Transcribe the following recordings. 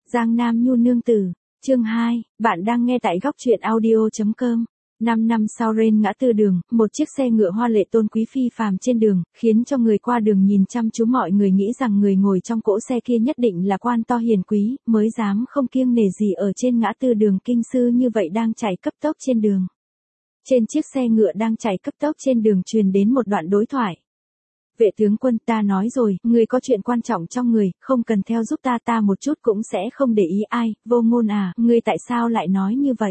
Giang Nam Nhu nương tử, chương 2, bạn đang nghe tại góc truyện audio.com. 5 năm sau Ren ngã tư đường, một chiếc xe ngựa hoa lệ tôn quý phi phàm trên đường, khiến cho người qua đường nhìn chăm chú, mọi người nghĩ rằng người ngồi trong cỗ xe kia nhất định là quan to hiền quý, mới dám không kiêng nể gì ở trên ngã tư đường kinh sư như vậy đang chạy cấp tốc trên đường. Trên chiếc xe ngựa đang chạy cấp tốc trên đường truyền đến một đoạn đối thoại. Vệ tướng quân, ta nói rồi, người có chuyện quan trọng trong người, không cần theo giúp ta một chút cũng sẽ không để ý ai. Vô Ngôn à, ngươi tại sao lại nói như vậy?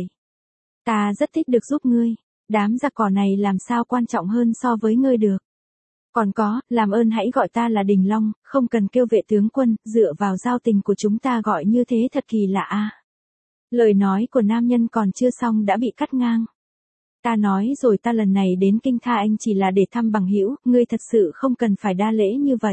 Ta rất thích được giúp ngươi, đám giặc cỏ này làm sao quan trọng hơn so với ngươi được. Còn có, làm ơn hãy gọi ta là Đình Long, không cần kêu vệ tướng quân, dựa vào giao tình của chúng ta gọi như thế thật kỳ lạ a. Lời nói của nam nhân còn chưa xong đã bị cắt ngang. Ta nói rồi, ta lần này đến Kinh Tha Anh chỉ là để thăm bằng hữu, ngươi thật sự không cần phải đa lễ như vậy.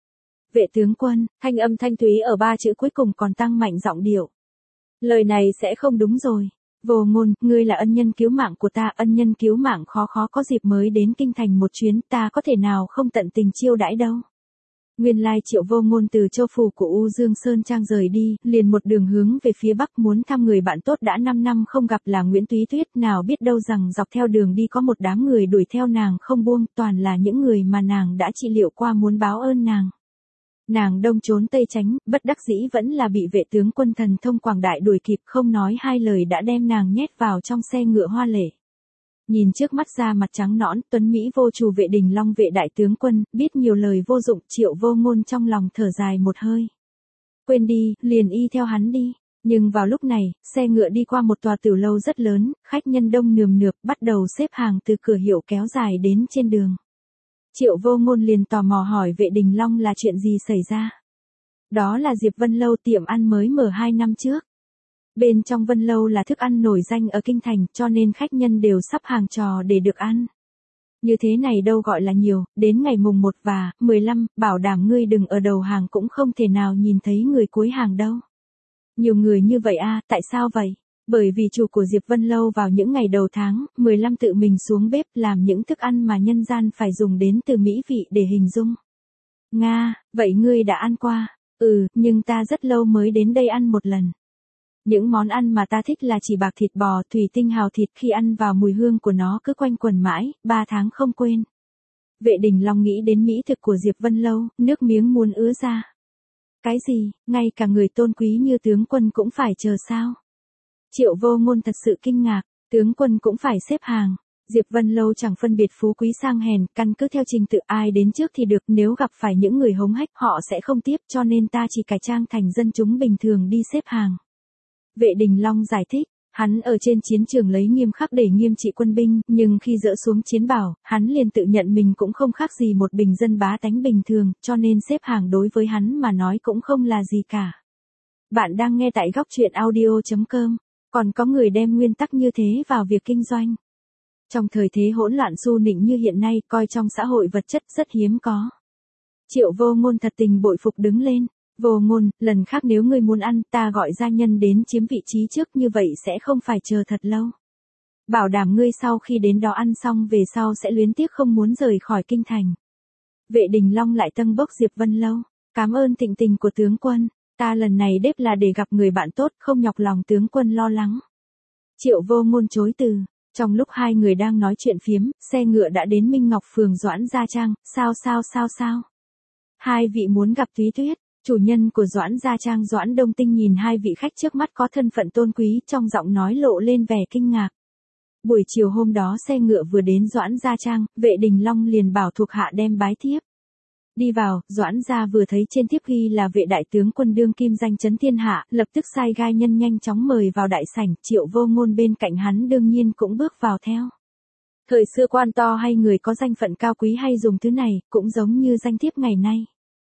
Vệ tướng quân, thanh âm thanh thúy ở ba chữ cuối cùng còn tăng mạnh giọng điệu. Lời này sẽ không đúng rồi. Vô Ngôn, ngươi là ân nhân cứu mạng của ta, ân nhân cứu mạng khó có dịp mới đến kinh thành một chuyến, ta có thể nào không tận tình chiêu đãi đâu. Nguyên lai Triệu Vô Ngôn từ châu phủ của U Dương Sơn Trang rời đi, liền một đường hướng về phía bắc muốn thăm người bạn tốt đã 5 năm không gặp là Nguyễn Túy Tuyết, nào biết đâu rằng dọc theo đường đi có một đám người đuổi theo nàng không buông, toàn là những người mà nàng đã trị liệu qua muốn báo ơn nàng. Nàng đông trốn tây tránh, bất đắc dĩ vẫn là bị vệ tướng quân thần thông quảng đại đuổi kịp, không nói hai lời đã đem nàng nhét vào trong xe ngựa hoa lệ. Nhìn trước mắt da mặt trắng nõn, tuấn Mỹ vô trù vệ Đình Long vệ đại tướng quân, biết nhiều lời vô dụng, Triệu Vô Ngôn trong lòng thở dài một hơi. Quên đi, liền y theo hắn đi. Nhưng vào lúc này, xe ngựa đi qua một tòa tiểu lâu rất lớn, khách nhân đông nườm nượp, bắt đầu xếp hàng từ cửa hiệu kéo dài đến trên đường. Triệu Vô Ngôn liền tò mò hỏi vệ Đình Long là chuyện gì xảy ra. Đó là Diệp Vân Lâu, tiệm ăn mới mở 2 năm trước. Bên trong Vân Lâu là thức ăn nổi danh ở kinh thành, cho nên khách nhân đều sắp hàng trò để được ăn. Như thế này đâu gọi là nhiều, đến ngày mùng 1 và 15, bảo đảm ngươi đừng ở đầu hàng cũng không thể nào nhìn thấy người cuối hàng đâu. Nhiều người như vậy à, tại sao vậy? Bởi vì chủ của Diệp Vân Lâu vào những ngày đầu tháng 15 tự mình xuống bếp làm những thức ăn mà nhân gian phải dùng đến từ mỹ vị để hình dung. Nga, vậy ngươi đã ăn qua? Ừ, nhưng ta rất lâu mới đến đây ăn một lần. Những món ăn mà ta thích là chỉ bạc thịt bò, thủy tinh hào thịt, khi ăn vào mùi hương của nó cứ quanh quẩn mãi, 3 tháng không quên. Vệ Đình Long nghĩ đến mỹ thực của Diệp Vân Lâu, nước miếng muốn ứa ra. Cái gì, ngay cả người tôn quý như tướng quân cũng phải chờ sao? Triệu Vô Ngôn thật sự kinh ngạc, tướng quân cũng phải xếp hàng. Diệp Vân Lâu chẳng phân biệt phú quý sang hèn, căn cứ theo trình tự ai đến trước thì được, nếu gặp phải những người hống hách họ sẽ không tiếp, cho nên ta chỉ cải trang thành dân chúng bình thường đi xếp hàng. Vệ Đình Long giải thích, hắn ở trên chiến trường lấy nghiêm khắc để nghiêm trị quân binh, nhưng khi dỡ xuống chiến bào, hắn liền tự nhận mình cũng không khác gì một bình dân bá tánh bình thường, cho nên xếp hàng đối với hắn mà nói cũng không là gì cả. Bạn đang nghe tại góc truyện audio.com. Còn có người đem nguyên tắc như thế vào việc kinh doanh. Trong thời thế hỗn loạn xu nịnh như hiện nay, coi trong xã hội vật chất rất hiếm có. Triệu Vô Ngôn thật tình bội phục đứng lên. Vô Ngôn, lần khác nếu ngươi muốn ăn, ta gọi gia nhân đến chiếm vị trí trước, như vậy sẽ không phải chờ thật lâu. Bảo đảm ngươi sau khi đến đó ăn xong về sau sẽ luyến tiếc không muốn rời khỏi kinh thành. Vệ Đình Long lại tâng bốc Diệp Vân Lâu. Cảm ơn thịnh tình của tướng quân. Ta lần này đếp là để gặp người bạn tốt, không nhọc lòng tướng quân lo lắng. Triệu Vô Ngôn chối từ. Trong lúc hai người đang nói chuyện phiếm, xe ngựa đã đến Minh Ngọc phường Doãn Gia Trang. Sao? Hai vị muốn gặp Túy Tuyết. Chủ nhân của Doãn Gia Trang Doãn Đông Tinh nhìn hai vị khách trước mắt có thân phận tôn quý, trong giọng nói lộ lên vẻ kinh ngạc. Buổi chiều hôm đó xe ngựa vừa đến Doãn Gia Trang, vệ Đình Long liền bảo thuộc hạ đem bái thiếp. Đi vào, Doãn Gia vừa thấy trên thiếp ghi là vệ đại tướng quân đương kim danh chấn thiên hạ, lập tức sai gai nhân nhanh chóng mời vào đại sảnh, Triệu Vô Ngôn bên cạnh hắn đương nhiên cũng bước vào theo. Thời xưa quan to hay người có danh phận cao quý hay dùng thứ này, cũng giống như danh thiếp ngày nay.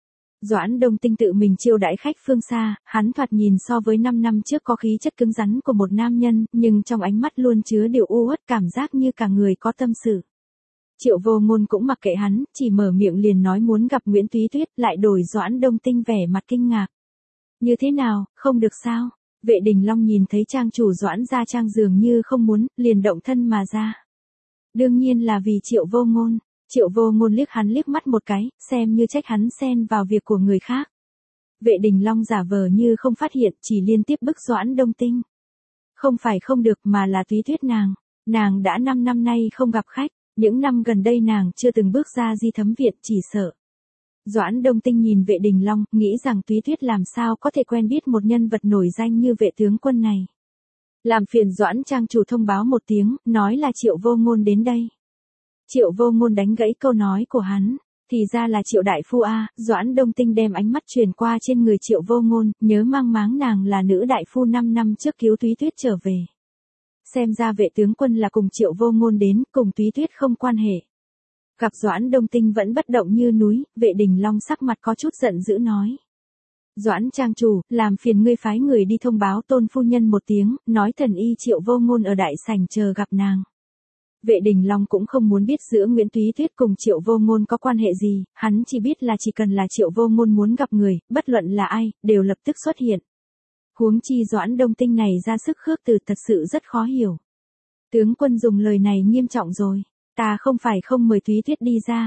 Doãn Đông Tinh tự mình chiêu đãi khách phương xa, hắn thoạt nhìn so với 5 năm trước có khí chất cứng rắn của một nam nhân, nhưng trong ánh mắt luôn chứa điều u uất, cảm giác như cả người có tâm sự. Triệu Vô Ngôn cũng mặc kệ hắn, chỉ mở miệng liền nói muốn gặp Nguyễn Túy Tuyết, lại đổi Doãn Đông Tinh vẻ mặt kinh ngạc. Như thế nào, không được sao? Vệ Đình Long nhìn thấy trang chủ Doãn Gia Trang dường như không muốn, liền động thân mà ra. Đương nhiên là vì Triệu Vô Ngôn. Triệu Vô Ngôn liếc hắn liếc mắt một cái, xem như trách hắn xen vào việc của người khác. Vệ Đình Long giả vờ như không phát hiện, chỉ liên tiếp bức Doãn Đông Tinh. Không phải không được mà là Túy Tuyết nàng đã 5 năm nay không gặp khách, những năm gần đây nàng chưa từng bước ra Di Thấm Viện, chỉ sợ. Doãn Đông Tinh nhìn Vệ Đình Long, nghĩ rằng Túy Tuyết làm sao có thể quen biết một nhân vật nổi danh như Vệ tướng quân này. Làm phiền Doãn trang chủ thông báo một tiếng, nói là Triệu Vô Ngôn đến đây. Triệu Vô Ngôn đánh gãy câu nói của hắn, thì ra là Triệu đại phu a. Doãn Đông Tinh đem ánh mắt truyền qua trên người Triệu Vô Ngôn, nhớ mang máng nàng là nữ đại phu 5 năm trước cứu Túy Tuyết trở về. Xem ra Vệ tướng quân là cùng Triệu Vô Ngôn đến, cùng Túy Tuyết không quan hệ. Gặp Doãn Đông Tinh vẫn bất động như núi, Vệ Đình Long sắc mặt có chút giận dữ nói. Doãn trang chủ, làm phiền ngươi phái người đi thông báo Tôn phu nhân một tiếng, nói thần y Triệu Vô Ngôn ở đại sảnh chờ gặp nàng. Vệ Đình Long cũng không muốn biết giữa Nguyễn Túy Tuyết cùng Triệu Vô Ngôn có quan hệ gì, hắn chỉ biết là chỉ cần là Triệu Vô Ngôn muốn gặp người, bất luận là ai, đều lập tức xuất hiện. Huống chi Doãn Đông Tinh này ra sức khước từ thật sự rất khó hiểu. Tướng quân dùng lời này nghiêm trọng rồi, ta không phải không mời Túy Tuyết đi ra,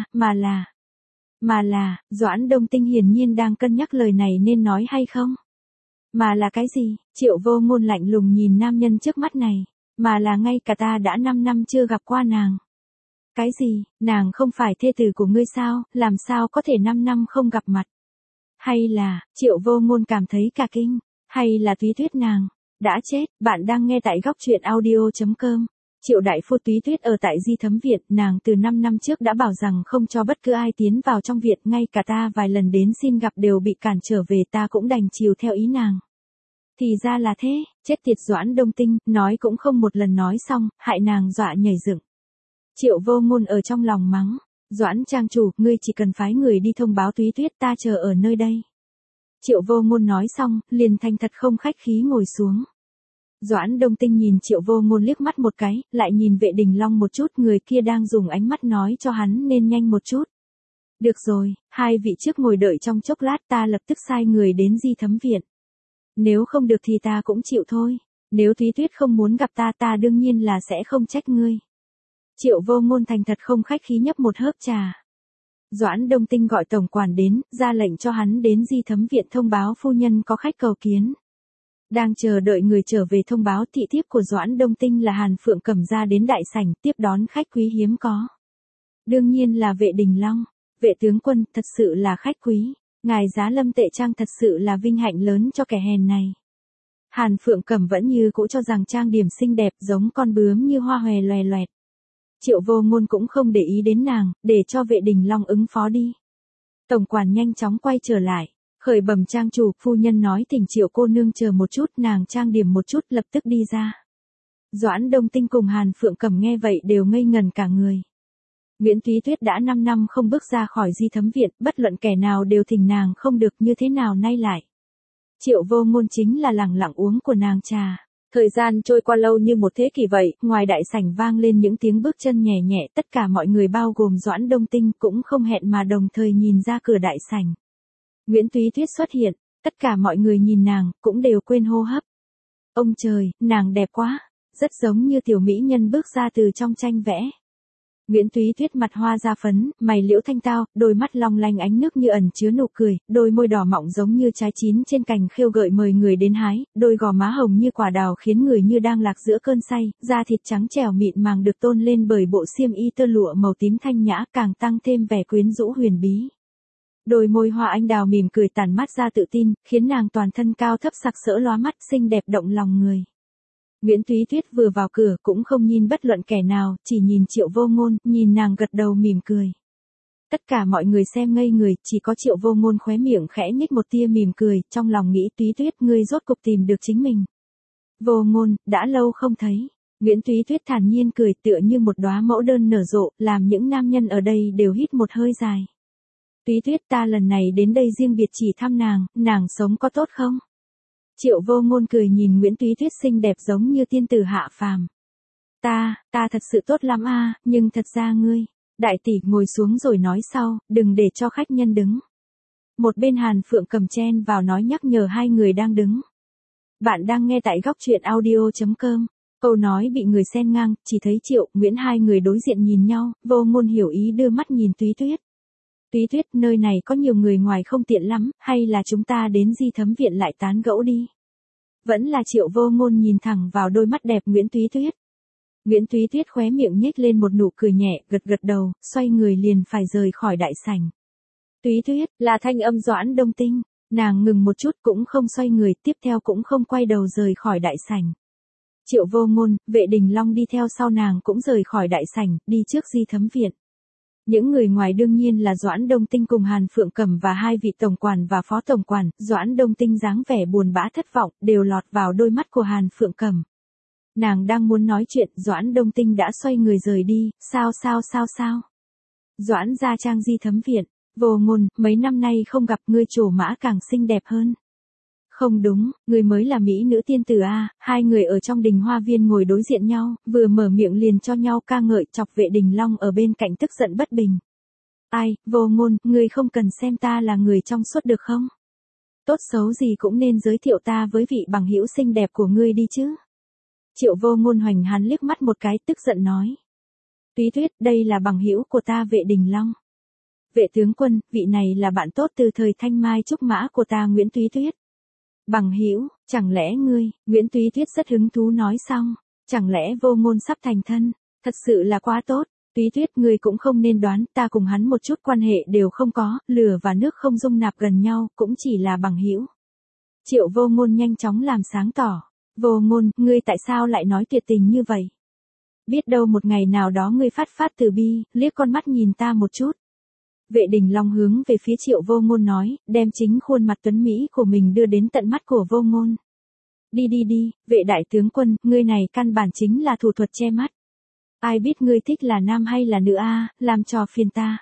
mà là, Doãn Đông Tinh hiển nhiên đang cân nhắc lời này nên nói hay không. Mà là cái gì? Triệu Vô Ngôn lạnh lùng nhìn nam nhân trước mắt này, mà là ngay cả ta đã 5 năm chưa gặp qua nàng. Cái gì? Nàng không phải thê tử của ngươi sao, làm sao có thể 5 năm không gặp mặt? Hay là, Triệu Vô Ngôn cảm thấy cả kinh, hay là Túy Tuyết nàng đã chết? Bạn đang nghe tại góc truyện audio.com. Triệu đại phu Túy Tuyết ở tại Di Thấm Viện, nàng từ 5 năm trước đã bảo rằng không cho bất cứ ai tiến vào trong viện, ngay cả ta vài lần đến xin gặp đều bị cản trở về, ta cũng đành chiều theo ý nàng. Thì ra là thế, chết tiệt Doãn Đông Tinh, nói cũng không một lần nói xong, hại nàng dọa nhảy dựng. Triệu Vô Ngôn ở trong lòng mắng, Doãn trang chủ, ngươi chỉ cần phái người đi thông báo Túy Tuyết, ta chờ ở nơi đây. Triệu Vô Ngôn nói xong, liền thành thật không khách khí ngồi xuống. Doãn Đông Tinh nhìn Triệu Vô Ngôn liếc mắt một cái, lại nhìn Vệ Đình Long một chút, người kia đang dùng ánh mắt nói cho hắn nên nhanh một chút. Được rồi, hai vị trước ngồi đợi trong chốc lát, ta lập tức sai người đến Di Thấm Viện. Nếu không được thì ta cũng chịu thôi, nếu Túy Tuyết không muốn gặp ta, ta đương nhiên là sẽ không trách ngươi. Triệu Vô Ngôn thành thật không khách khí nhấp một hớp trà. Doãn Đông Tinh gọi tổng quản đến, ra lệnh cho hắn đến Di Thấm Viện thông báo phu nhân có khách cầu kiến. Đang chờ đợi người trở về thông báo, thị thiếp của Doãn Đông Tinh là Hàn Phượng Cẩm ra đến đại sảnh tiếp đón khách quý hiếm có. Đương nhiên là Vệ Đình Long. Vệ tướng quân, thật sự là khách quý. Ngài giá Lâm Tệ Trang thật sự là vinh hạnh lớn cho kẻ hèn này. Hàn Phượng Cẩm vẫn như cũ cho rằng trang điểm xinh đẹp giống con bướm như hoa hòe loè loẹt. Triệu Vô Ngôn cũng không để ý đến nàng, để cho Vệ Đình Long ứng phó đi. Tổng quản nhanh chóng quay trở lại. Khởi bẩm trang chủ, phu nhân nói thỉnh Triệu cô nương chờ một chút, nàng trang điểm một chút lập tức đi ra. Doãn Đông Tinh cùng Hàn Phượng Cẩm nghe vậy đều ngây ngần cả người. Nguyễn Túy Tuyết đã 5 năm không bước ra khỏi Di Thấm Viện, bất luận kẻ nào đều thỉnh nàng không được, như thế nào nay lại. Triệu Vô Ngôn chính là lẳng lặng uống của nàng trà. Thời gian trôi qua lâu như một thế kỷ vậy, ngoài đại sảnh vang lên những tiếng bước chân nhẹ nhẹ, tất cả mọi người bao gồm Doãn Đông Tinh cũng không hẹn mà đồng thời nhìn ra cửa đại sảnh. Nguyễn Túy Tuyết xuất hiện, tất cả mọi người nhìn nàng, cũng đều quên hô hấp. Ông trời, nàng đẹp quá, rất giống như tiểu mỹ nhân bước ra từ trong tranh vẽ. Nguyễn Túy Tuyết mặt hoa da phấn, mày liễu thanh tao, đôi mắt long lanh ánh nước như ẩn chứa nụ cười, đôi môi đỏ mọng giống như trái chín trên cành khêu gợi mời người đến hái, đôi gò má hồng như quả đào khiến người như đang lạc giữa cơn say, da thịt trắng trẻo mịn màng được tôn lên bởi bộ xiêm y tơ lụa màu tím thanh nhã, càng tăng thêm vẻ quyến rũ huyền bí. Đôi môi hoa anh đào mỉm cười tản mát ra tự tin, khiến nàng toàn thân cao thấp sặc sỡ lóa mắt, xinh đẹp động lòng người. Nguyễn Túy Tuyết vừa vào cửa cũng không nhìn bất luận kẻ nào, chỉ nhìn Triệu Vô Ngôn, nhìn nàng gật đầu mỉm cười. Tất cả mọi người xem ngây người, chỉ có Triệu Vô Ngôn khóe miệng khẽ nhếch một tia mỉm cười, trong lòng nghĩ Túy Tuyết, ngươi rốt cục tìm được chính mình. Vô Ngôn, đã lâu không thấy. Nguyễn Túy Tuyết thản nhiên cười, tựa như một đóa mẫu đơn nở rộ, làm những nam nhân ở đây đều hít một hơi dài. Túy Tuyết, ta lần này đến đây riêng biệt chỉ thăm nàng sống có tốt không? Triệu Vô Ngôn cười nhìn Nguyễn Túy Tuyết xinh đẹp giống như tiên tử hạ phàm. Ta thật sự tốt lắm a, nhưng thật ra ngươi, đại tỷ ngồi xuống rồi nói sau, đừng để cho khách nhân đứng. Một bên Hàn Phượng Cẩm chen vào nói nhắc nhở hai người đang đứng. Bạn đang nghe tại góc truyện audio.com. Câu nói bị người xen ngang, chỉ thấy Triệu, Nguyễn hai người đối diện nhìn nhau, Vô Ngôn hiểu ý đưa mắt nhìn Túy Tuyết. Túy Tuyết, nơi này có nhiều người ngoài không tiện lắm, hay là chúng ta đến Di Thấm Viện lại tán gẫu đi. Vẫn là Triệu Vô Ngôn nhìn thẳng vào đôi mắt đẹp Nguyễn Túy Tuyết. Nguyễn Túy Tuyết khóe miệng nhếch lên một nụ cười nhẹ, gật gật đầu, xoay người liền phải rời khỏi đại sảnh. Túy Tuyết, là thanh âm Doãn Đông Tinh, nàng ngừng một chút cũng không xoay người, tiếp theo cũng không quay đầu rời khỏi đại sảnh. Triệu Vô Ngôn, Vệ Đình Long đi theo sau nàng cũng rời khỏi đại sảnh, đi trước Di Thấm Viện. Những người ngoài đương nhiên là Doãn Đông Tinh cùng Hàn Phượng Cẩm và hai vị tổng quản và phó tổng quản. Doãn Đông Tinh dáng vẻ buồn bã thất vọng, đều lọt vào đôi mắt của Hàn Phượng Cẩm. Nàng đang muốn nói chuyện, Doãn Đông Tinh đã xoay người rời đi. Sao? Doãn gia trang Di Thấm Viện. Vô Ngôn, mấy năm nay không gặp ngươi trổ mã càng xinh đẹp hơn. Không đúng, người mới là mỹ nữ tiên tử a. Hai người ở trong đình hoa viên ngồi đối diện nhau, vừa mở miệng liền cho nhau ca ngợi, chọc Vệ Đình Long ở bên cạnh tức giận bất bình. Ai, Vô Ngôn, ngươi không cần xem ta là người trong suốt được không? Tốt xấu gì cũng nên giới thiệu ta với vị bằng hữu xinh đẹp của ngươi đi chứ. Triệu Vô Ngôn hoành hắn liếc mắt một cái, tức giận nói. Túy Tuyết, đây là bằng hữu của ta Vệ Đình Long. Vệ tướng quân, vị này là bạn tốt từ thời thanh mai trúc mã của ta Nguyễn Túy Tuyết. Bằng hữu, chẳng lẽ ngươi? Nguyễn Túy Tuyết rất hứng thú nói xong, chẳng lẽ Vô Ngôn sắp thành thân? Thật sự là quá tốt. Túy Tuyết, ngươi cũng không nên đoán, ta cùng hắn một chút quan hệ đều không có, lửa và nước không dung nạp gần nhau, cũng chỉ là bằng hữu. Triệu Vô Ngôn nhanh chóng làm sáng tỏ. Vô Ngôn, ngươi tại sao lại nói tuyệt tình như vậy? Biết đâu một ngày nào đó ngươi phát từ bi, liếc con mắt nhìn ta một chút. Vệ Đình Long hướng về phía Triệu Vô Ngôn nói, đem chính khuôn mặt tuấn Mỹ của mình đưa đến tận mắt của Vô Ngôn. Đi, vệ đại tướng quân, ngươi này căn bản chính là thủ thuật che mắt. Ai biết ngươi thích là nam hay là nữ a, làm trò phiền ta.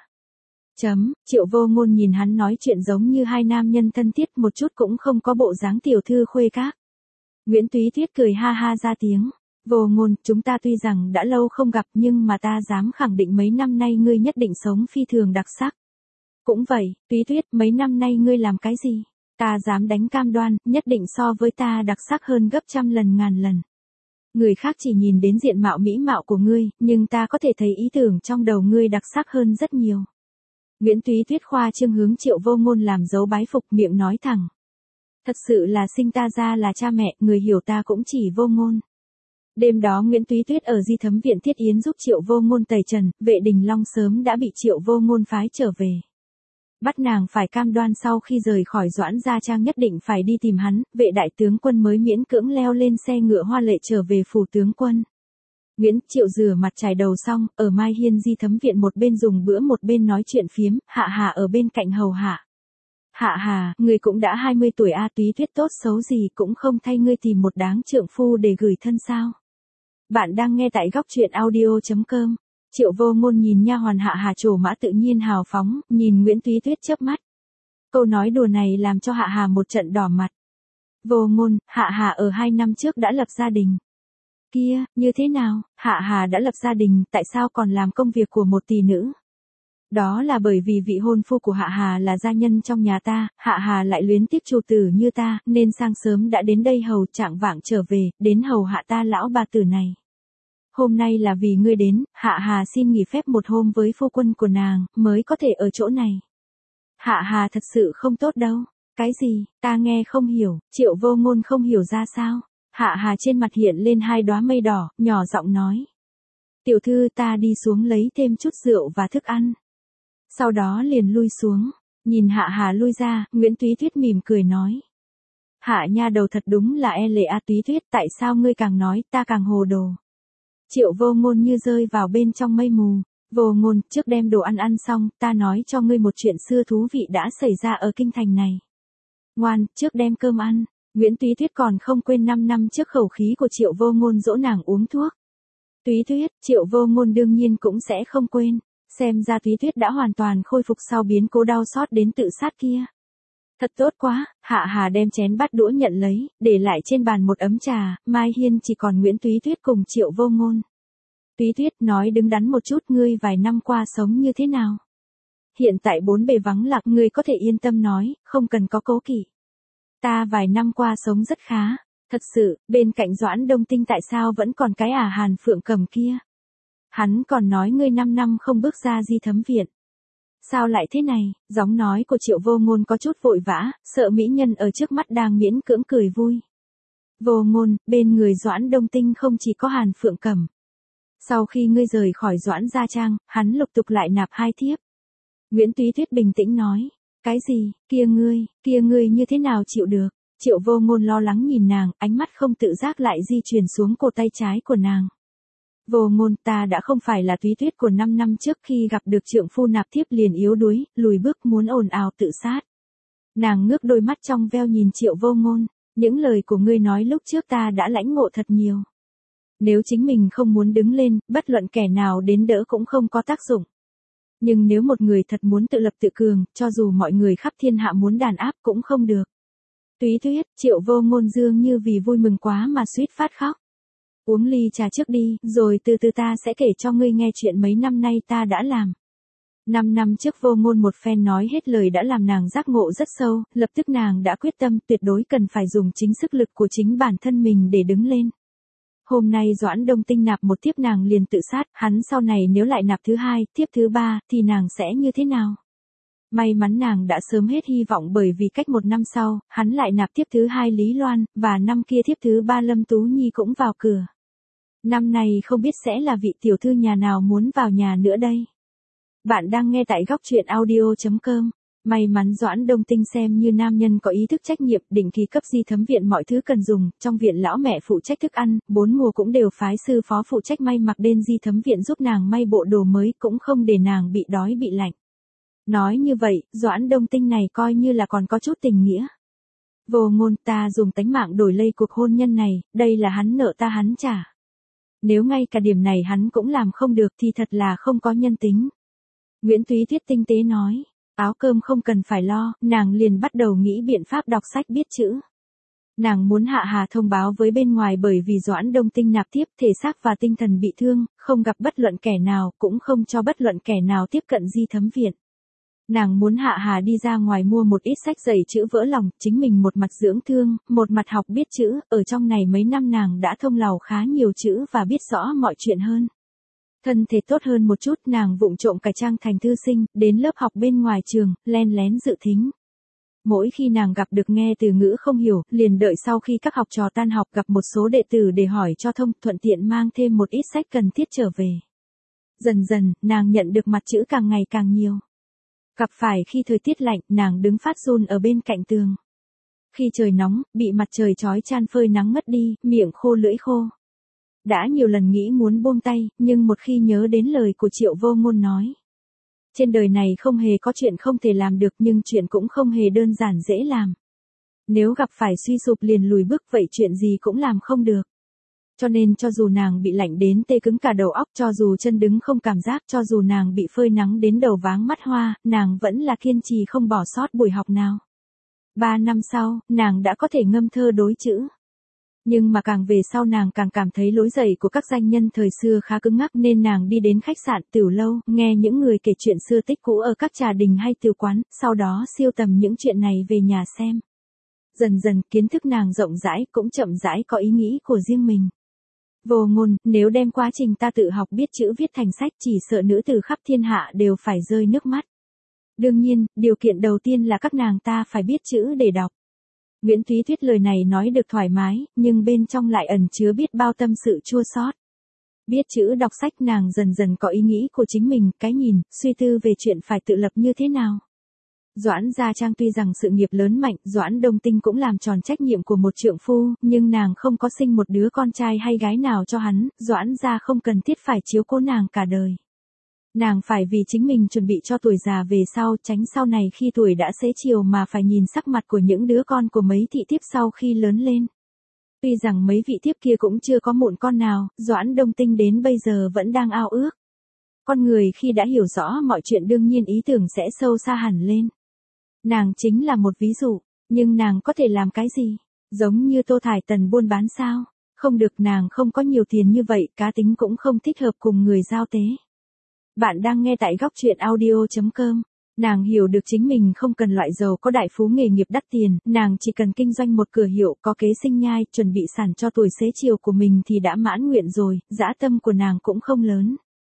Triệu Vô Ngôn nhìn hắn nói chuyện giống như hai nam nhân thân thiết, một chút cũng không có bộ dáng tiểu thư khuê các. Nguyễn Túy Tuyết cười ha ha ra tiếng. Vô Ngôn, chúng ta tuy rằng đã lâu không gặp nhưng mà ta dám khẳng định mấy năm nay ngươi nhất định sống phi thường đặc sắc. Cũng vậy, Túy Tuyết, mấy năm nay ngươi làm cái gì? Ta dám đánh cam đoan, nhất định so với ta đặc sắc hơn gấp trăm lần ngàn lần. Người khác chỉ nhìn đến diện mạo mỹ mạo của ngươi, nhưng ta có thể thấy ý tưởng trong đầu ngươi đặc sắc hơn rất nhiều. Nguyễn Túy Tuyết khoa trương hướng Triệu Vô Ngôn làm dấu bái phục, miệng nói thẳng. Thật sự là sinh ta ra là cha mẹ, người hiểu ta cũng chỉ Vô Ngôn. Đêm đó Nguyễn Túy Tuyết ở Di Thấm Viện thiết yến giúp Triệu Vô Ngôn tẩy trần, Vệ Đình Long sớm đã bị Triệu Vô Ngôn phái trở về. Bắt nàng phải cam đoan sau khi rời khỏi Doãn gia trang nhất định phải đi tìm hắn, Vệ đại tướng quân mới miễn cưỡng leo lên xe ngựa hoa lệ trở về phủ tướng quân. Nguyễn Triệu rửa mặt chải đầu xong, ở Mai Hiên Di Thấm Viện một bên dùng bữa một bên nói chuyện phiếm, Hạ Hà ở bên cạnh hầu hạ. Hạ Hà, người cũng đã 20 tuổi a. Túy Tuyết tốt xấu gì cũng không thay ngươi tìm một đáng trượng phu để gửi thân sao. Bạn đang nghe tại góc truyện audio.com. Triệu Vô Ngôn nhìn nha hoàn Hạ Hà trổ mã tự nhiên hào phóng, nhìn Nguyễn Túy Tuyết chớp mắt. Câu nói đùa này làm cho Hạ Hà một trận đỏ mặt. Vô Ngôn, Hạ Hà ở 2 năm trước đã lập gia đình. Kia, như thế nào? Hạ Hà đã lập gia đình, tại sao còn làm công việc của một tỷ nữ? Đó là bởi vì vị hôn phu của Hạ Hà là gia nhân trong nhà ta, Hạ Hà lại luyến tiếc chủ tử như ta, nên sáng sớm đã đến đây hầu trạng vạng trở về, đến hầu hạ ta lão bà tử này. Hôm nay là vì ngươi đến, Hạ Hà xin nghỉ phép một hôm với phu quân của nàng, mới có thể ở chỗ này. Hạ Hà thật sự không tốt đâu. Cái gì, ta nghe không hiểu, Triệu Vô Ngôn không hiểu ra sao. Hạ Hà trên mặt hiện lên 2 đóa mây đỏ, nhỏ giọng nói. Tiểu thư, ta đi xuống lấy thêm chút rượu và thức ăn. Sau đó liền lui xuống, nhìn Hạ Hà lui ra, Nguyễn Túy Tuyết mỉm cười nói. Hạ nha đầu thật đúng là e lệ a. Túy Tuyết, tại sao ngươi càng nói ta càng hồ đồ. Triệu Vô Ngôn như rơi vào bên trong mây mù. Vô Ngôn, trước đem đồ ăn ăn xong, ta nói cho ngươi một chuyện xưa thú vị đã xảy ra ở kinh thành này. Ngoan, trước đem cơm ăn. Nguyễn Túy Tuyết còn không quên 5 năm trước khẩu khí của Triệu Vô Ngôn dỗ nàng uống thuốc. Túy Tuyết, Triệu Vô Ngôn đương nhiên cũng sẽ không quên. Xem ra Túy Tuyết đã hoàn toàn khôi phục sau biến cố đau xót đến tự sát kia. Thật tốt quá, Hạ Hà đem chén bát đũa nhận lấy, để lại trên bàn một ấm trà, Mai Hiên chỉ còn Nguyễn Túy Tuyết cùng Triệu Vô Ngôn. Túy Tuyết, nói đứng đắn một chút, ngươi vài năm qua sống như thế nào? Hiện tại bốn bề vắng lặng, ngươi có thể yên tâm nói, không cần có cố kỵ. Ta vài năm qua sống rất khá, thật sự, bên cạnh Doãn Đông Tinh tại sao vẫn còn cái Hàn Phượng Cẩm kia? Hắn còn nói ngươi 5 năm không bước ra Di Thấm Viện. Sao lại thế này? Giọng nói của Triệu Vô Ngôn có chút vội vã, sợ mỹ nhân ở trước mắt đang miễn cưỡng cười vui. Vô Ngôn, bên người Doãn Đông Tinh không chỉ có Hàn Phượng Cẩm. Sau khi ngươi rời khỏi Doãn gia trang, hắn lục tục lại nạp 2 thiếp. Nguyễn Túy Tuyết bình tĩnh nói. Cái gì, kia ngươi như thế nào chịu được? Triệu Vô Ngôn lo lắng nhìn nàng, ánh mắt không tự giác lại di chuyển xuống cổ tay trái của nàng. Vô Ngôn, ta đã không phải là Túy Tuyết của 5 năm trước khi gặp được trượng phu nạp thiếp liền yếu đuối, lùi bước muốn ồn ào tự sát. Nàng ngước đôi mắt trong veo nhìn Triệu Vô Ngôn, những lời của ngươi nói lúc trước ta đã lãnh ngộ thật nhiều. Nếu chính mình không muốn đứng lên, bất luận kẻ nào đến đỡ cũng không có tác dụng. Nhưng nếu một người thật muốn tự lập tự cường, cho dù mọi người khắp thiên hạ muốn đàn áp cũng không được. Túy Tuyết, Triệu Vô Ngôn dường như vì vui mừng quá mà suýt phát khóc. Uống ly trà trước đi, rồi từ từ ta sẽ kể cho ngươi nghe chuyện mấy năm nay ta đã làm. 5 năm trước Vô Ngôn một phen nói hết lời đã làm nàng giác ngộ rất sâu, lập tức nàng đã quyết tâm tuyệt đối cần phải dùng chính sức lực của chính bản thân mình để đứng lên. Hôm nay Doãn Đông Tinh nạp một thiếp nàng liền tự sát, hắn sau này nếu lại nạp thứ 2, thiếp thứ 3, thì nàng sẽ như thế nào? May mắn nàng đã sớm hết hy vọng bởi vì cách 1 năm sau, hắn lại nạp thiếp thứ 2 Lý Loan, và năm kia thiếp thứ 3 Lâm Tú Nhi cũng vào cửa. Năm này không biết sẽ là vị tiểu thư nhà nào muốn vào nhà nữa đây. Bạn đang nghe tại góc truyện audio.com. May mắn Doãn Đông Tinh xem như nam nhân có ý thức trách nhiệm, định kỳ cấp di thấm viện mọi thứ cần dùng, trong viện lão mẹ phụ trách thức ăn, 4 mùa cũng đều phái sư phó phụ trách may mặc đến di thấm viện giúp nàng may bộ đồ mới, cũng không để nàng bị đói bị lạnh. Nói như vậy, Doãn Đông Tinh này coi như là còn có chút tình nghĩa. Vô Ngôn, ta dùng tánh mạng đổi lấy cuộc hôn nhân này, đây là hắn nợ ta hắn trả. Nếu ngay cả điểm này hắn cũng làm không được thì thật là không có nhân tính. Nguyễn Túy Tuyết tinh tế nói. Áo cơm không cần phải lo, nàng liền bắt đầu nghĩ biện pháp đọc sách biết chữ. Nàng muốn hạ hà thông báo với bên ngoài bởi vì Doãn Đông Tinh nạp tiếp thể xác và tinh thần bị thương, không gặp bất luận kẻ nào, cũng không cho bất luận kẻ nào tiếp cận di thấm viện. Nàng muốn hạ hà đi ra ngoài mua một ít sách dạy chữ vỡ lòng, chính mình một mặt dưỡng thương, một mặt học biết chữ, ở trong này mấy năm nàng đã thông làu khá nhiều chữ và biết rõ mọi chuyện hơn. Thân thể tốt hơn một chút, nàng vụng trộm cải trang thành thư sinh, đến lớp học bên ngoài trường, len lén dự thính. Mỗi khi nàng gặp được nghe từ ngữ không hiểu, liền đợi sau khi các học trò tan học gặp một số đệ tử để hỏi cho thông, thuận tiện mang thêm một ít sách cần thiết trở về. Dần dần, nàng nhận được mặt chữ càng ngày càng nhiều. Gặp phải khi thời tiết lạnh, nàng đứng phát run ở bên cạnh tường. Khi trời nóng, bị mặt trời chói chan phơi nắng mất đi, miệng khô lưỡi khô. Đã nhiều lần nghĩ muốn buông tay, nhưng một khi nhớ đến lời của Triệu Vô Ngôn nói. Trên đời này không hề có chuyện không thể làm được nhưng chuyện cũng không hề đơn giản dễ làm. Nếu gặp phải suy sụp liền lùi bước vậy chuyện gì cũng làm không được. Cho nên cho dù nàng bị lạnh đến tê cứng cả đầu óc, cho dù chân đứng không cảm giác, cho dù nàng bị phơi nắng đến đầu váng mắt hoa, nàng vẫn là kiên trì không bỏ sót buổi học nào. 3 năm sau, nàng đã có thể ngâm thơ đối chữ. Nhưng mà càng về sau nàng càng cảm thấy lối dạy của các danh nhân thời xưa khá cứng ngắc nên nàng đi đến khách sạn tiểu lâu, nghe những người kể chuyện xưa tích cũ ở các trà đình hay tiểu quán, sau đó siêu tầm những chuyện này về nhà xem. Dần dần kiến thức nàng rộng rãi cũng chậm rãi có ý nghĩ của riêng mình. Vô Ngôn, nếu đem quá trình ta tự học biết chữ viết thành sách chỉ sợ nữ tử khắp thiên hạ đều phải rơi nước mắt. Đương nhiên, điều kiện đầu tiên là các nàng ta phải biết chữ để đọc. Nguyễn Túy Tuyết lời này nói được thoải mái, nhưng bên trong lại ẩn chứa biết bao tâm sự chua xót. Biết chữ đọc sách nàng dần dần có ý nghĩ của chính mình, cái nhìn, suy tư về chuyện phải tự lập như thế nào. Doãn Gia Trang tuy rằng sự nghiệp lớn mạnh, Doãn Đông Tinh cũng làm tròn trách nhiệm của một trượng phu, nhưng nàng không có sinh một đứa con trai hay gái nào cho hắn, Doãn Gia không cần thiết phải chiếu cố nàng cả đời. Nàng phải vì chính mình chuẩn bị cho tuổi già về sau, tránh sau này khi tuổi đã xế chiều mà phải nhìn sắc mặt của những đứa con của mấy thị thiếp sau khi lớn lên. Tuy rằng mấy vị thiếp kia cũng chưa có mụn con nào, Doãn Đông Tinh đến bây giờ vẫn đang ao ước. Con người khi đã hiểu rõ mọi chuyện đương nhiên ý tưởng sẽ sâu xa hẳn lên. Nàng chính là một ví dụ, nhưng nàng có thể làm cái gì? Giống như Tô Thải Tần buôn bán sao? Không được, nàng không có nhiều tiền như vậy, cá tính cũng không thích hợp cùng người giao tế. Bạn đang nghe tại góc truyện audio.com. Nàng hiểu được chính mình không cần loại giàu có đại phú nghề nghiệp đắt tiền, nàng chỉ cần kinh doanh một cửa hiệu có kế sinh nhai, chuẩn bị sản cho tuổi xế chiều của mình thì đã mãn nguyện rồi, dã tâm của nàng cũng không lớn.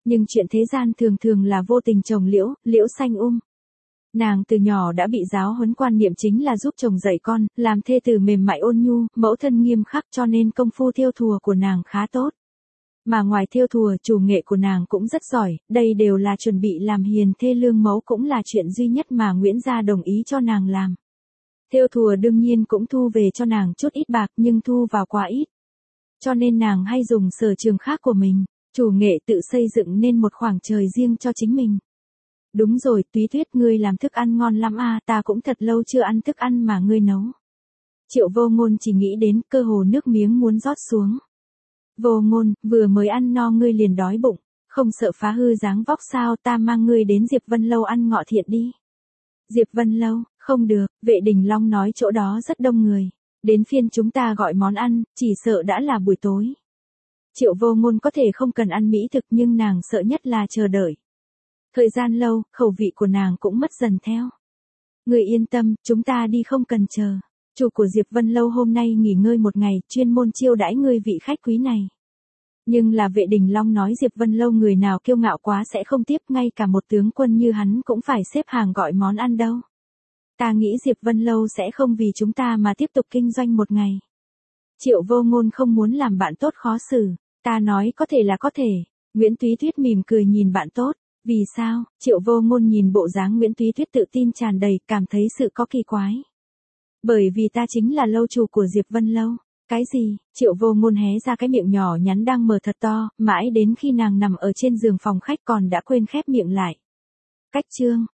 Nhưng chuyện thế gian thường thường là vô tình trồng liễu, liễu xanh Nàng từ nhỏ đã bị giáo huấn quan niệm chính là giúp chồng dạy con, làm thê tử mềm mại ôn nhu, mẫu thân nghiêm khắc cho nên công phu thêu thùa của nàng khá tốt. Mà ngoài thêu thùa chủ nghệ của nàng cũng rất giỏi, đây đều là chuẩn bị làm hiền thê lương mẫu cũng là chuyện duy nhất mà Nguyễn gia đồng ý cho nàng làm. Thêu thùa đương nhiên cũng thu về cho nàng chút ít bạc nhưng thu vào quá ít. Cho nên nàng hay dùng sở trường khác của mình, chủ nghệ tự xây dựng nên một khoảng trời riêng cho chính mình. Đúng rồi, Túy Tuyết ngươi làm thức ăn ngon lắm à, ta cũng thật lâu chưa ăn thức ăn mà ngươi nấu. Triệu Vô Ngôn chỉ nghĩ đến cơ hồ nước miếng muốn rót xuống. Vô Ngôn, vừa mới ăn no ngươi liền đói bụng, không sợ phá hư dáng vóc sao, ta mang ngươi đến Diệp Vân Lâu ăn ngọ thiện đi. Diệp Vân Lâu, không được, Vệ Đình Long nói chỗ đó rất đông người. Đến phiên chúng ta gọi món ăn, chỉ sợ đã là buổi tối. Triệu Vô Ngôn có thể không cần ăn mỹ thực nhưng nàng sợ nhất là chờ đợi. Thời gian lâu, khẩu vị của nàng cũng mất dần theo. Người yên tâm, chúng ta đi không cần chờ. Chủ của Diệp Vân Lâu hôm nay nghỉ ngơi một ngày, chuyên môn chiêu đãi ngươi vị khách quý này. Nhưng là Vệ Đình Long nói Diệp Vân Lâu người nào kiêu ngạo quá sẽ không tiếp, ngay cả một tướng quân như hắn cũng phải xếp hàng gọi món ăn đâu. Ta nghĩ Diệp Vân Lâu sẽ không vì chúng ta mà tiếp tục kinh doanh một ngày. Triệu Vô Ngôn không muốn làm bạn tốt khó xử, ta nói có thể là có thể. Nguyễn Túy Tuyết mỉm cười nhìn bạn tốt. Vì sao? Triệu Vô Ngôn nhìn bộ dáng Nguyễn Túy Tuyết tự tin tràn đầy, cảm thấy sự có kỳ quái. Bởi vì ta chính là lâu chủ của Diệp Vân Lâu. Cái gì? Triệu Vô Ngôn hé ra cái miệng nhỏ nhắn đang mở thật to, mãi đến khi nàng nằm ở trên giường phòng khách còn đã quên khép miệng lại. Cách chương